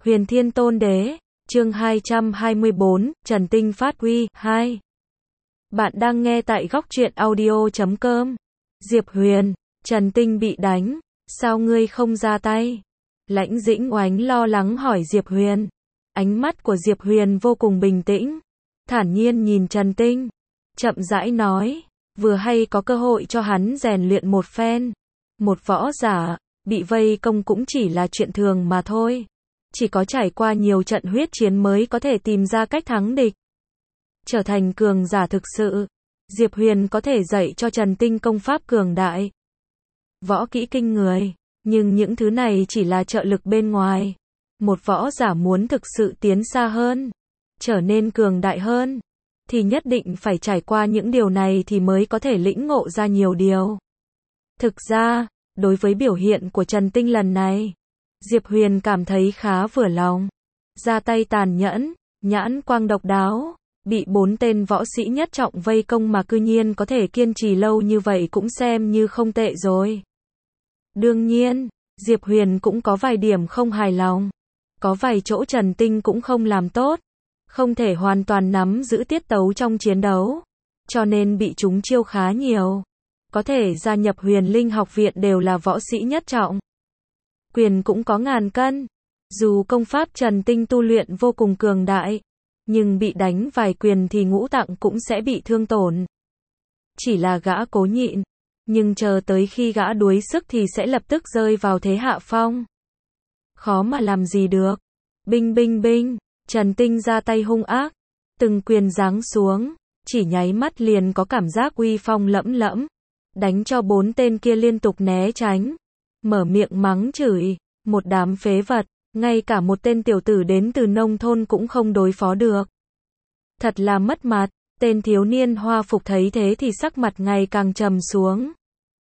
Huyền Thiên Tôn Đế, chương 224, Trần Tinh phát uy, 2. Bạn đang nghe tại góc truyện audio.com. Diệp Huyền, Trần Tinh bị đánh, sao ngươi không ra tay? Lãnh Dĩnh Oánh lo lắng hỏi Diệp Huyền. Ánh mắt của Diệp Huyền vô cùng bình tĩnh, thản nhiên nhìn Trần Tinh, chậm rãi nói, vừa hay có cơ hội cho hắn rèn luyện một phen. Một võ giả, bị vây công cũng chỉ là chuyện thường mà thôi. Chỉ có trải qua nhiều trận huyết chiến mới có thể tìm ra cách thắng địch. Trở thành cường giả thực sự, Diệp Huyền có thể dạy cho Trần Tinh công pháp cường đại, võ kỹ kinh người, nhưng những thứ này chỉ là trợ lực bên ngoài. Một võ giả muốn thực sự tiến xa hơn, trở nên cường đại hơn, thì nhất định phải trải qua những điều này thì mới có thể lĩnh ngộ ra nhiều điều. Thực ra, đối với biểu hiện của Trần Tinh lần này, Diệp Huyền cảm thấy khá vừa lòng. Ra tay tàn nhẫn, nhãn quang độc đáo, bị 4 tên võ sĩ nhất trọng vây công mà cư nhiên có thể kiên trì lâu như vậy cũng xem như không tệ rồi. Đương nhiên, Diệp Huyền cũng có vài điểm không hài lòng. Có vài chỗ Trần Tinh cũng không làm tốt, không thể hoàn toàn nắm giữ tiết tấu trong chiến đấu, cho nên bị chúng chiêu khá nhiều. Có thể gia nhập Huyền Linh học viện đều là võ sĩ nhất trọng. Quyền cũng có ngàn cân. Dù công pháp Trần Tinh tu luyện vô cùng cường đại, nhưng bị đánh vài quyền thì ngũ tạng cũng sẽ bị thương tổn. Chỉ là gã cố nhịn, nhưng chờ tới khi gã đuối sức thì sẽ lập tức rơi vào thế hạ phong. Khó mà làm gì được. Binh binh binh, Trần Tinh ra tay hung ác, từng quyền giáng xuống, chỉ nháy mắt liền có cảm giác uy phong lẫm lẫm, đánh cho 4 tên kia liên tục né tránh, mở miệng mắng chửi, một đám phế vật, ngay cả một tên tiểu tử đến từ nông thôn cũng không đối phó được. Thật là mất mặt. Tên thiếu niên hoa phục thấy thế thì sắc mặt ngày càng trầm xuống.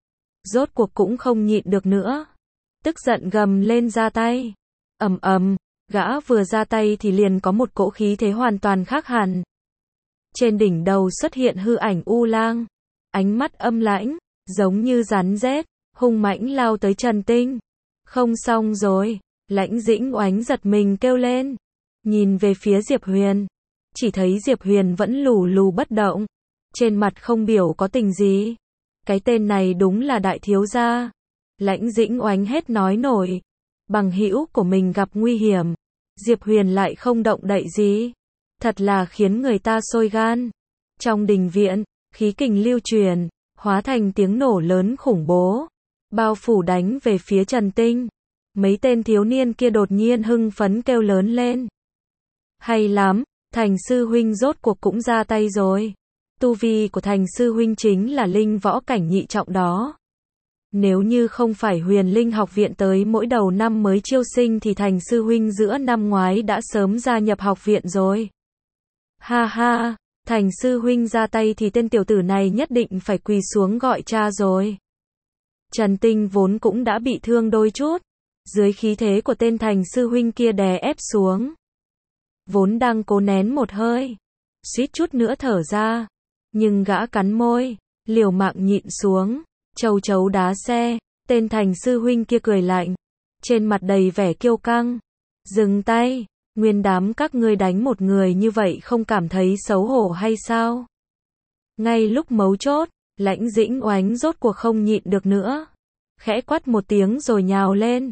Rốt cuộc cũng không nhịn được nữa, tức giận gầm lên ra tay. Ầm ầm, gã vừa ra tay thì liền có một cỗ khí thế hoàn toàn khác hẳn. Trên đỉnh đầu xuất hiện hư ảnh U Lang, ánh mắt âm lãnh, giống như rắn rết, hung mãnh lao tới Trần Tinh. Không xong rồi, Lãnh Dĩnh Oánh giật mình kêu lên, nhìn về phía Diệp Huyền, chỉ thấy Diệp Huyền vẫn lù lù bất động, trên mặt không biểu có tình gì. Cái tên này đúng là đại thiếu gia. Lãnh Dĩnh Oánh hết nói nổi, bằng hữu của mình gặp nguy hiểm, Diệp Huyền lại không động đậy gì, thật là khiến người ta sôi gan. Trong đình viện, khí kình lưu truyền, hóa thành tiếng nổ lớn khủng bố, bao phủ đánh về phía Trần Tinh. Mấy tên thiếu niên kia đột nhiên hưng phấn kêu lớn lên. Hay lắm, Thành sư huynh rốt cuộc cũng ra tay rồi. Tu vi của Thành sư huynh chính là linh võ cảnh nhị trọng đó. Nếu như không phải Huyền Linh học viện tới mỗi đầu năm mới chiêu sinh thì Thành sư huynh giữa năm ngoái đã sớm gia nhập học viện rồi. Ha ha, Thành sư huynh ra tay thì tên tiểu tử này nhất định phải quỳ xuống gọi cha rồi. Trần Tinh vốn cũng đã bị thương đôi chút, dưới khí thế của tên Thành sư huynh kia đè ép xuống, vốn đang cố nén một hơi, suýt chút nữa thở ra, nhưng gã cắn môi, liều mạng nhịn xuống. Châu chấu đá xe, tên Thành sư huynh kia cười lạnh, trên mặt đầy vẻ kiêu căng. Dừng tay, nguyên đám các ngươi đánh một người như vậy không cảm thấy xấu hổ hay sao? Ngay lúc mấu chốt, Lãnh Dĩnh Oánh rốt cuộc không nhịn được nữa, khẽ quát một tiếng rồi nhào lên.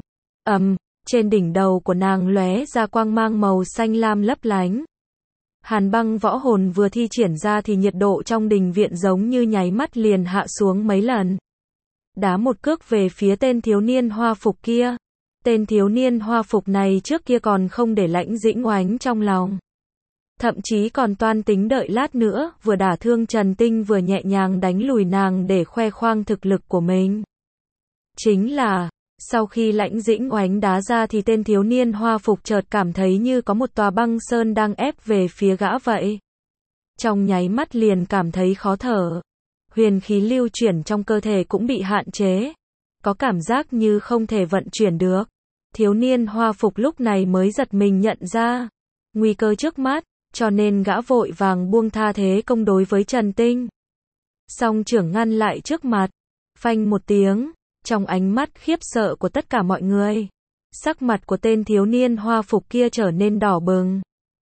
Trên đỉnh đầu của nàng lóe ra quang mang màu xanh lam lấp lánh. Hàn băng võ hồn vừa thi triển ra thì nhiệt độ trong đình viện giống như nháy mắt liền hạ xuống mấy lần. Đá một cước về phía tên thiếu niên hoa phục kia. Tên thiếu niên hoa phục này trước kia còn không để Lãnh Dĩnh Oánh trong lòng, thậm chí còn toan tính đợi lát nữa vừa đả thương Trần Tinh vừa nhẹ nhàng đánh lùi nàng để khoe khoang thực lực của mình. Chính là, sau khi Lãnh Dĩnh Oánh đá ra thì tên thiếu niên hoa phục chợt cảm thấy như có một tòa băng sơn đang ép về phía gã vậy. Trong nháy mắt liền cảm thấy khó thở. Huyền khí lưu chuyển trong cơ thể cũng bị hạn chế, có cảm giác như không thể vận chuyển được. Thiếu niên hoa phục lúc này mới giật mình nhận ra nguy cơ trước mắt, cho nên gã vội vàng buông tha thế công đối với Trần Tinh. Song trưởng ngăn lại trước mặt, phanh một tiếng, trong ánh mắt khiếp sợ của tất cả mọi người, Sắc mặt của tên thiếu niên hoa phục kia trở nên đỏ bừng.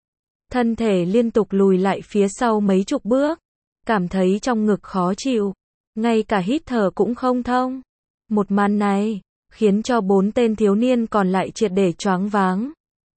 Thân thể liên tục lùi lại phía sau mấy chục bước, cảm thấy trong ngực khó chịu, ngay cả hít thở cũng không thông. Một màn này khiến cho 4 tên thiếu niên còn lại triệt để choáng váng.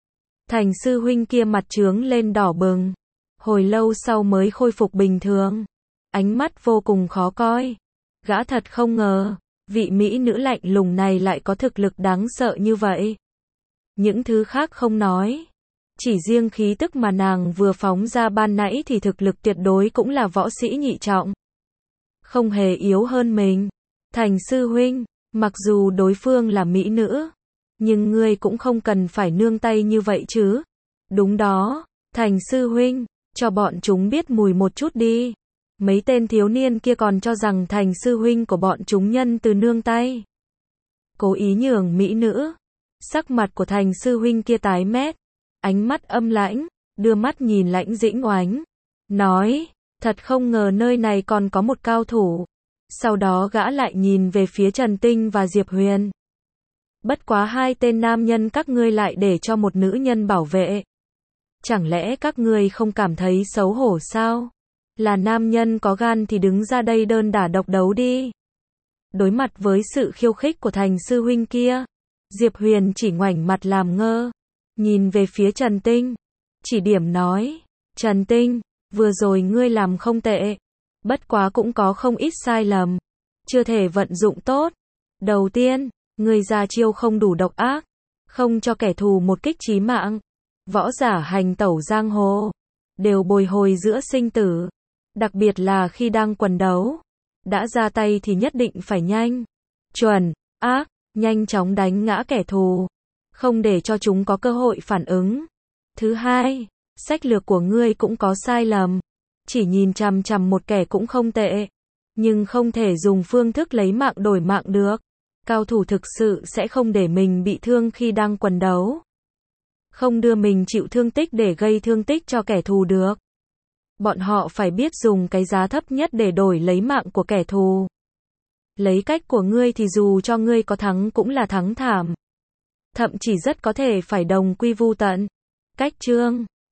Thành sư huynh kia mặt trướng lên đỏ bừng, hồi lâu sau mới khôi phục bình thường, ánh mắt vô cùng khó coi. Gã thật không ngờ, vị mỹ nữ lạnh lùng này lại có thực lực đáng sợ như vậy. Những thứ khác không nói, chỉ riêng khí tức mà nàng vừa phóng ra ban nãy thì thực lực tuyệt đối cũng là võ sĩ nhị trọng. Không hề yếu hơn mình. Thành sư huynh, mặc dù đối phương là mỹ nữ, nhưng ngươi cũng không cần phải nương tay như vậy chứ. Đúng đó, Thành sư huynh, cho bọn chúng biết mùi một chút đi. Mấy tên thiếu niên kia còn cho rằng Thành sư huynh của bọn chúng nhân từ nương tay, cố ý nhường mỹ nữ. Sắc mặt của Thành sư huynh kia tái mét, ánh mắt âm lãnh, đưa mắt nhìn Lãnh Dĩnh Oánh, nói, thật không ngờ nơi này còn có một cao thủ. Sau đó gã lại nhìn về phía Trần Tinh và Diệp Huyền. Bất quá 2 tên nam nhân các ngươi lại để cho một nữ nhân bảo vệ. Chẳng lẽ các ngươi không cảm thấy xấu hổ sao? Là nam nhân có gan thì đứng ra đây đơn đả độc đấu đi. Đối mặt với sự khiêu khích của Thành sư huynh kia, Diệp Huyền chỉ ngoảnh mặt làm ngơ, nhìn về phía Trần Tinh, chỉ điểm nói, Trần Tinh, vừa rồi ngươi làm không tệ, bất quá cũng có không ít sai lầm, chưa thể vận dụng tốt. Đầu tiên, ngươi ra chiêu không đủ độc ác, không cho kẻ thù một kích chí mạng. Võ giả hành tẩu giang hồ, đều bồi hồi giữa sinh tử, đặc biệt là khi đang quần đấu. Đã ra tay thì nhất định phải nhanh, chuẩn, ác, nhanh chóng đánh ngã kẻ thù, không để cho chúng có cơ hội phản ứng. Thứ hai, sách lược của ngươi cũng có sai lầm, chỉ nhìn chằm chằm một kẻ cũng không tệ, nhưng không thể dùng phương thức lấy mạng đổi mạng được. Cao thủ thực sự sẽ không để mình bị thương khi đang quần đấu, không đưa mình chịu thương tích để gây thương tích cho kẻ thù được. Bọn họ phải biết dùng cái giá thấp nhất để đổi lấy mạng của kẻ thù. Lấy cách của ngươi thì dù cho ngươi có thắng cũng là thắng thảm, thậm chí rất có thể phải đồng quy vu tận. Cách chương